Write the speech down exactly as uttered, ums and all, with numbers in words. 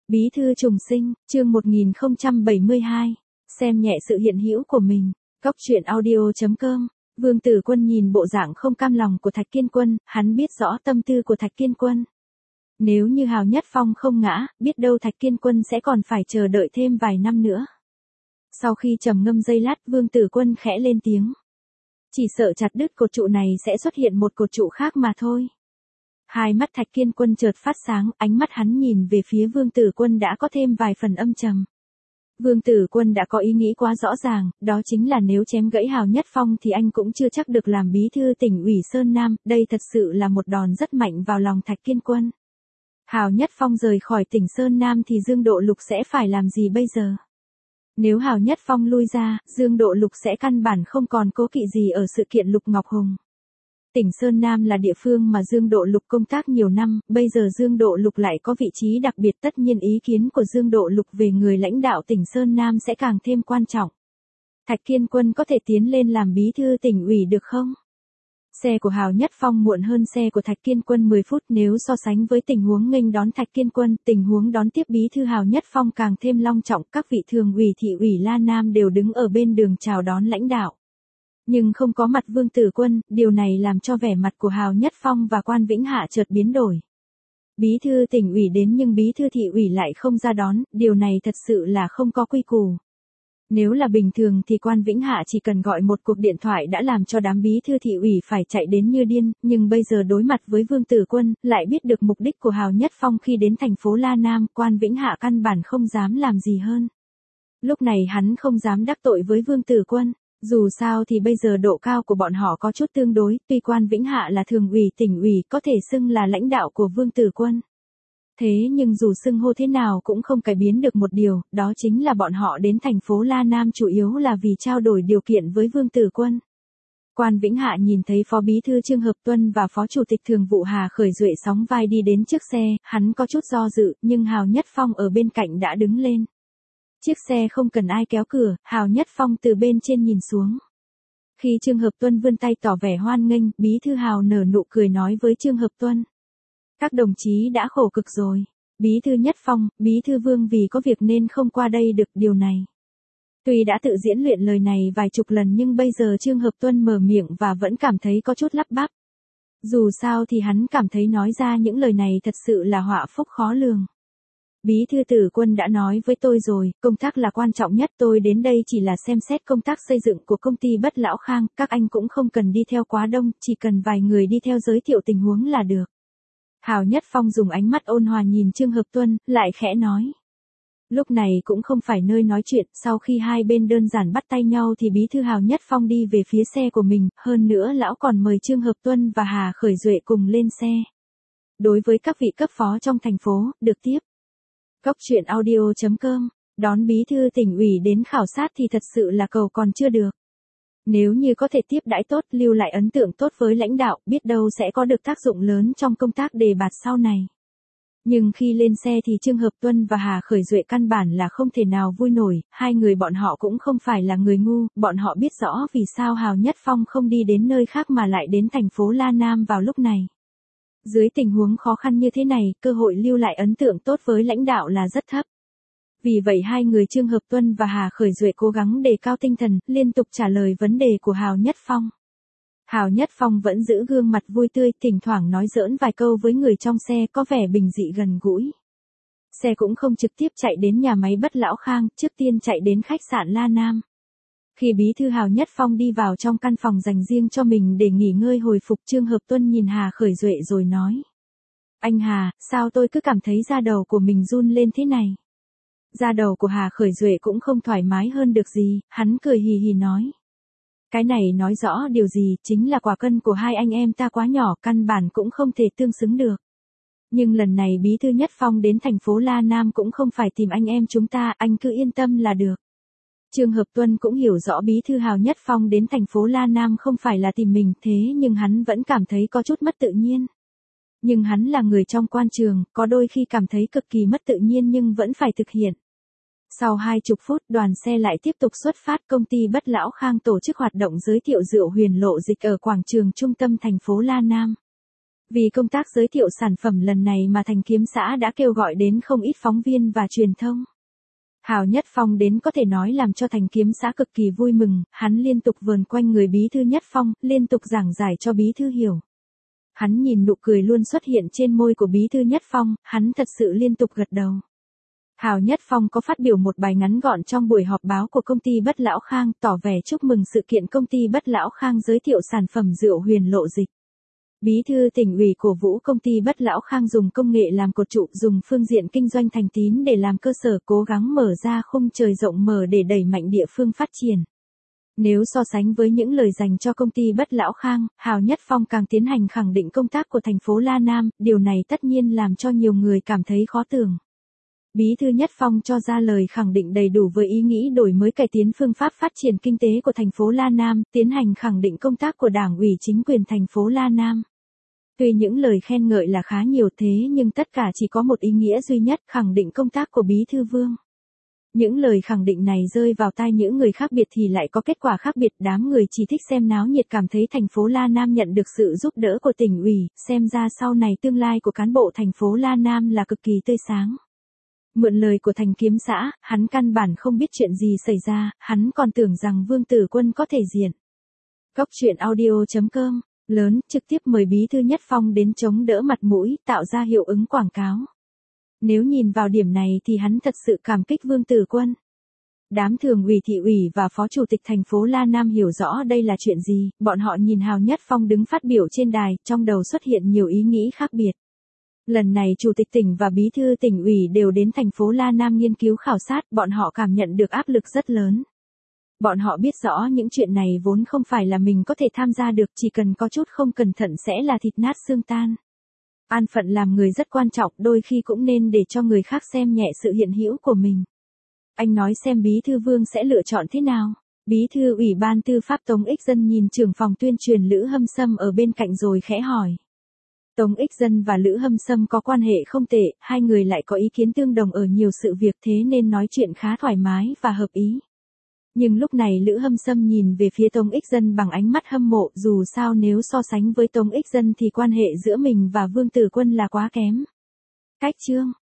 Bí thư trùng sinh, chương một nghìn không trăm bảy mươi hai. Xem nhẹ sự hiện hữu của mình. Cóc truyện audio chấm com. Vương Tử Quân nhìn bộ dạng không cam lòng của Thạch Kiên Quân, hắn biết rõ tâm tư của Thạch Kiên Quân. Nếu như Hào Nhất Phong không ngã, biết đâu Thạch Kiên Quân sẽ còn phải chờ đợi thêm vài năm nữa. Sau khi trầm ngâm giây lát, Vương Tử Quân khẽ lên tiếng. Chỉ sợ chặt đứt cột trụ này sẽ xuất hiện một cột trụ khác mà thôi. Hai mắt Thạch Kiên Quân chợt phát sáng, ánh mắt hắn nhìn về phía Vương Tử Quân đã có thêm vài phần âm trầm. Vương Tử Quân đã có ý nghĩ quá rõ ràng, đó chính là nếu chém gãy Hào Nhất Phong thì anh cũng chưa chắc được làm bí thư tỉnh ủy Sơn Nam, đây thật sự là một đòn rất mạnh vào lòng Thạch Kiên Quân. Hào Nhất Phong rời khỏi tỉnh Sơn Nam thì Dương Độ Lục sẽ phải làm gì bây giờ? Nếu Hào Nhất Phong lui ra, Dương Độ Lục sẽ căn bản không còn cố kỵ gì ở sự kiện Lục Ngọc Hùng. Tỉnh Sơn Nam là địa phương mà Dương Độ Lục công tác nhiều năm, bây giờ Dương Độ Lục lại có vị trí đặc biệt, tất nhiên ý kiến của Dương Độ Lục về người lãnh đạo tỉnh Sơn Nam sẽ càng thêm quan trọng. Thạch Kiên Quân có thể tiến lên làm bí thư tỉnh ủy được không? Xe của Hào Nhất Phong muộn hơn xe của Thạch Kiên Quân mười phút, nếu so sánh với tình huống nghênh đón Thạch Kiên Quân, tình huống đón tiếp bí thư Hào Nhất Phong càng thêm long trọng, các vị thường ủy thị ủy La Nam đều đứng ở bên đường chào đón lãnh đạo. Nhưng không có mặt Vương Tử Quân, điều này làm cho vẻ mặt của Hào Nhất Phong và Quan Vĩnh Hạ chợt biến đổi. Bí thư tỉnh ủy đến nhưng bí thư thị ủy lại không ra đón, điều này thật sự là không có quy củ. Nếu là bình thường thì Quan Vĩnh Hạ chỉ cần gọi một cuộc điện thoại đã làm cho đám bí thư thị ủy phải chạy đến như điên, nhưng bây giờ đối mặt với Vương Tử Quân, lại biết được mục đích của Hào Nhất Phong khi đến thành phố La Nam, Quan Vĩnh Hạ căn bản không dám làm gì hơn. Lúc này hắn không dám đắc tội với Vương Tử Quân. Dù sao thì bây giờ độ cao của bọn họ có chút tương đối, tuy Quan Vĩnh Hạ là thường ủy tỉnh ủy có thể xưng là lãnh đạo của Vương Tử Quân. Thế nhưng dù xưng hô thế nào cũng không cải biến được một điều, đó chính là bọn họ đến thành phố La Nam chủ yếu là vì trao đổi điều kiện với Vương Tử Quân. Quan Vĩnh Hạ nhìn thấy Phó Bí thư Trương Hợp Tuân và Phó Chủ tịch Thường vụ Hà Khởi Duệ sóng vai đi đến trước xe, hắn có chút do dự, nhưng Hào Nhất Phong ở bên cạnh đã đứng lên. Chiếc xe không cần ai kéo cửa, Hào Nhất Phong từ bên trên nhìn xuống. Khi Trương Hợp Tuân vươn tay tỏ vẻ hoan nghênh, Bí thư Hào nở nụ cười nói với Trương Hợp Tuân. Các đồng chí đã khổ cực rồi. Bí thư Nhất Phong, Bí thư Vương vì có việc nên không qua đây được điều này. Tuy đã tự diễn luyện lời này vài chục lần nhưng bây giờ Trương Hợp Tuân mở miệng và vẫn cảm thấy có chút lắp bắp. Dù sao thì hắn cảm thấy nói ra những lời này thật sự là họa phúc khó lường. Bí thư Tử Quân đã nói với tôi rồi, công tác là quan trọng nhất, tôi đến đây chỉ là xem xét công tác xây dựng của công ty Bất Lão Khang, các anh cũng không cần đi theo quá đông, chỉ cần vài người đi theo giới thiệu tình huống là được. Hào Nhất Phong dùng ánh mắt ôn hòa nhìn Trương Hợp Tuân, lại khẽ nói. Lúc này cũng không phải nơi nói chuyện, sau khi hai bên đơn giản bắt tay nhau thì bí thư Hào Nhất Phong đi về phía xe của mình, hơn nữa lão còn mời Trương Hợp Tuân và Hà Khởi Duệ cùng lên xe. Đối với các vị cấp phó trong thành phố, được tiếp. Cóc truyện audio chấm com, đón bí thư tỉnh ủy đến khảo sát thì thật sự là cầu còn chưa được. Nếu như có thể tiếp đãi tốt, lưu lại ấn tượng tốt với lãnh đạo, biết đâu sẽ có được tác dụng lớn trong công tác đề bạt sau này. Nhưng khi lên xe thì Trương Hợp Tuân và Hà Khởi Duệ căn bản là không thể nào vui nổi, hai người bọn họ cũng không phải là người ngu, bọn họ biết rõ vì sao Hào Nhất Phong không đi đến nơi khác mà lại đến thành phố La Nam vào lúc này. Dưới tình huống khó khăn như thế này, cơ hội lưu lại ấn tượng tốt với lãnh đạo là rất thấp. Vì vậy hai người Trương Hợp Tuân và Hà Khởi Duệ cố gắng đề cao tinh thần, liên tục trả lời vấn đề của Hào Nhất Phong. Hào Nhất Phong vẫn giữ gương mặt vui tươi, thỉnh thoảng nói giỡn vài câu với người trong xe, có vẻ bình dị gần gũi. Xe cũng không trực tiếp chạy đến nhà máy Bất Lão Khang, trước tiên chạy đến khách sạn La Nam. Khi bí thư Hào Nhất Phong đi vào trong căn phòng dành riêng cho mình để nghỉ ngơi hồi phục, Trương Hợp Tuân nhìn Hà Khởi Duệ rồi nói. Anh Hà, sao tôi cứ cảm thấy da đầu của mình run lên thế này? Da đầu của Hà Khởi Duệ cũng không thoải mái hơn được gì, hắn cười hì hì nói. Cái này nói rõ điều gì, chính là quả cân của hai anh em ta quá nhỏ, căn bản cũng không thể tương xứng được. Nhưng lần này bí thư Nhất Phong đến thành phố La Nam cũng không phải tìm anh em chúng ta, anh cứ yên tâm là được. Trương Hợp Tuân cũng hiểu rõ bí thư Hào Nhất Phong đến thành phố La Nam không phải là tìm mình, thế nhưng hắn vẫn cảm thấy có chút mất tự nhiên. Nhưng hắn là người trong quan trường, có đôi khi cảm thấy cực kỳ mất tự nhiên nhưng vẫn phải thực hiện. Sau hai chục phút, đoàn xe lại tiếp tục xuất phát, công ty Bất Lão Khang tổ chức hoạt động giới thiệu rượu Huyền Lộ Dịch ở quảng trường trung tâm thành phố La Nam. Vì công tác giới thiệu sản phẩm lần này mà Thành Kiếm xã đã kêu gọi đến không ít phóng viên và truyền thông. Hào Nhất Phong đến có thể nói làm cho Thành Kiếm xã cực kỳ vui mừng, hắn liên tục vờn quanh người bí thư Nhất Phong, liên tục giảng giải cho bí thư hiểu. Hắn nhìn nụ cười luôn xuất hiện trên môi của bí thư Nhất Phong, hắn thật sự liên tục gật đầu. Hào Nhất Phong có phát biểu một bài ngắn gọn trong buổi họp báo của công ty Bất Lão Khang, tỏ vẻ chúc mừng sự kiện công ty Bất Lão Khang giới thiệu sản phẩm rượu Huyền Lộ Dịch. Bí thư tỉnh ủy cổ vũ công ty Bất Lão Khang dùng công nghệ làm cột trụ, dùng phương diện kinh doanh thành tín để làm cơ sở, cố gắng mở ra khung trời rộng mở để đẩy mạnh địa phương phát triển. Nếu so sánh với những lời dành cho công ty Bất Lão Khang, Hào Nhất Phong càng tiến hành khẳng định công tác của thành phố La Nam, điều này tất nhiên làm cho nhiều người cảm thấy khó tưởng. Bí thư Nhất Phong cho ra lời khẳng định đầy đủ với ý nghĩ đổi mới cải tiến phương pháp phát triển kinh tế của thành phố La Nam, tiến hành khẳng định công tác của Đảng ủy chính quyền thành phố La Nam. Tuy những lời khen ngợi là khá nhiều thế nhưng tất cả chỉ có một ý nghĩa duy nhất, khẳng định công tác của Bí thư Vương. Những lời khẳng định này rơi vào tai những người khác biệt thì lại có kết quả khác biệt, đám người chỉ thích xem náo nhiệt cảm thấy thành phố La Nam nhận được sự giúp đỡ của tỉnh ủy, xem ra sau này tương lai của cán bộ thành phố La Nam là cực kỳ tươi sáng. Mượn lời của Thành Kiếm xã, hắn căn bản không biết chuyện gì xảy ra, hắn còn tưởng rằng Vương Tử Quân có thể diện. Cóc truyện audio chấm com, lớn, trực tiếp mời Bí thư Nhất Phong đến chống đỡ mặt mũi, tạo ra hiệu ứng quảng cáo. Nếu nhìn vào điểm này thì hắn thật sự cảm kích Vương Tử Quân. Đám thường ủy thị ủy và phó chủ tịch thành phố La Nam hiểu rõ đây là chuyện gì, bọn họ nhìn Hào Nhất Phong đứng phát biểu trên đài, trong đầu xuất hiện nhiều ý nghĩ khác biệt. Lần này chủ tịch tỉnh và bí thư tỉnh ủy đều đến thành phố La Nam nghiên cứu khảo sát, bọn họ cảm nhận được áp lực rất lớn. Bọn họ biết rõ những chuyện này vốn không phải là mình có thể tham gia được, chỉ cần có chút không cẩn thận sẽ là thịt nát xương tan. An phận làm người rất quan trọng, đôi khi cũng nên để cho người khác xem nhẹ sự hiện hữu của mình. Anh nói xem Bí thư Vương sẽ lựa chọn thế nào? Bí thư Ủy ban Tư pháp Tống Ích Dân nhìn trưởng phòng tuyên truyền Lữ Hâm Sâm ở bên cạnh rồi khẽ hỏi. Tống Ích Dân và Lữ Hâm Sâm có quan hệ không tệ, hai người lại có ý kiến tương đồng ở nhiều sự việc, thế nên nói chuyện khá thoải mái và hợp ý. Nhưng lúc này Lữ Hâm Sâm nhìn về phía Tống Ích Dân bằng ánh mắt hâm mộ, dù sao nếu so sánh với Tống Ích Dân thì quan hệ giữa mình và Vương Tử Quân là quá kém. Cách chương